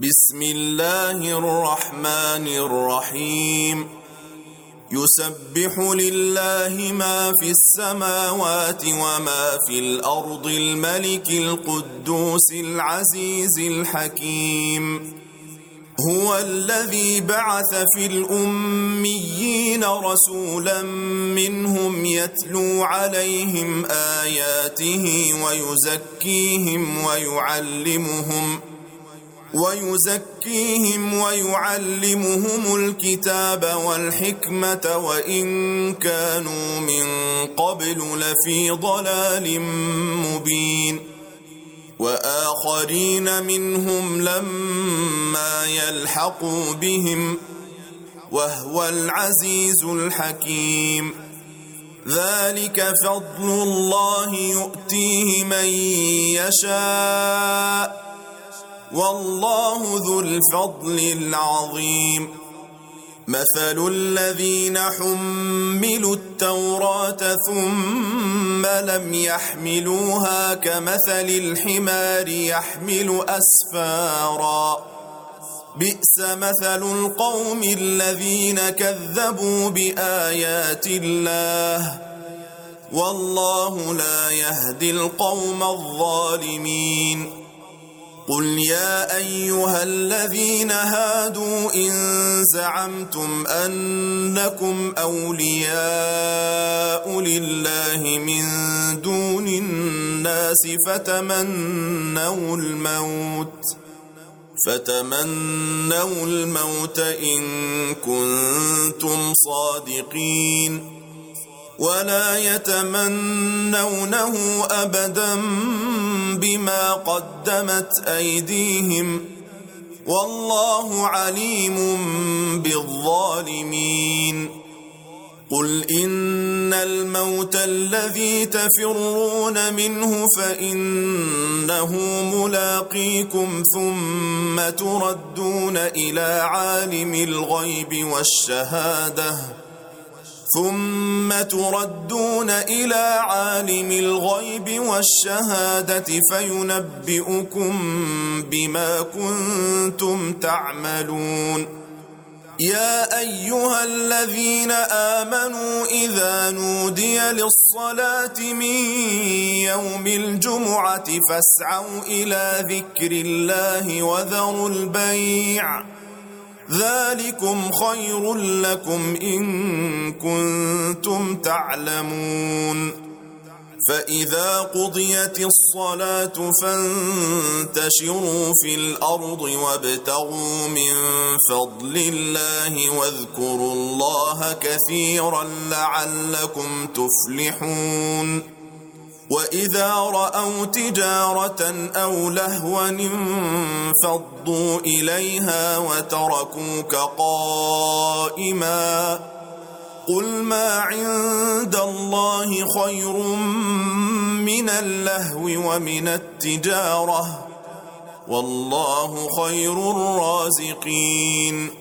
بسم الله الرحمن الرحيم يسبح لله ما في السماوات وما في الأرض الملك القدوس العزيز الحكيم هو الذي بعث في الأميين رسولا منهم يتلو عليهم آياته ويزكيهم الكتاب والحكمة وإن كانوا من قبل لفي ضلال مبين وآخرين منهم لما يلحقوا بهم وهو العزيز الحكيم ذلك فضل الله يؤتيه من يشاء والله ذو الفضل العظيم مثل الذين حملوا التوراة ثم لم يحملوها كمثل الحمار يحمل أسفارا بئس مثل القوم الذين كذبوا بآيات الله والله لا يهدي القوم الظالمين قل يا أيها الذين هادوا إن زعمتم أنكم أولياء لله من دون الناس فتمنوا الموت إن كنتم صادقين ولا يتمنونه أبدا بما قدمت أيديهم والله عليم بالظالمين قل إن الموت الذي تفرون منه فإنه ملاقيكم ثم تردون إلى عالم الغيب والشهادة فينبئكم بما كنتم تعملون يا أيها الذين آمنوا إذا نودي للصلاة من يوم الجمعة فاسعوا إلى ذكر الله وذروا البيع ذلكم خير لكم إن كنتم تعلمون فإذا قضيت الصلاة فانتشروا في الأرض وابتغوا من فضل الله واذكروا الله كثيرا لعلكم تفلحون وإذا رأوا تجارة أو لهوا انفضوا إليها وتركوك قائما قل ما عند الله خير من اللهو ومن التجارة والله خير الرازقين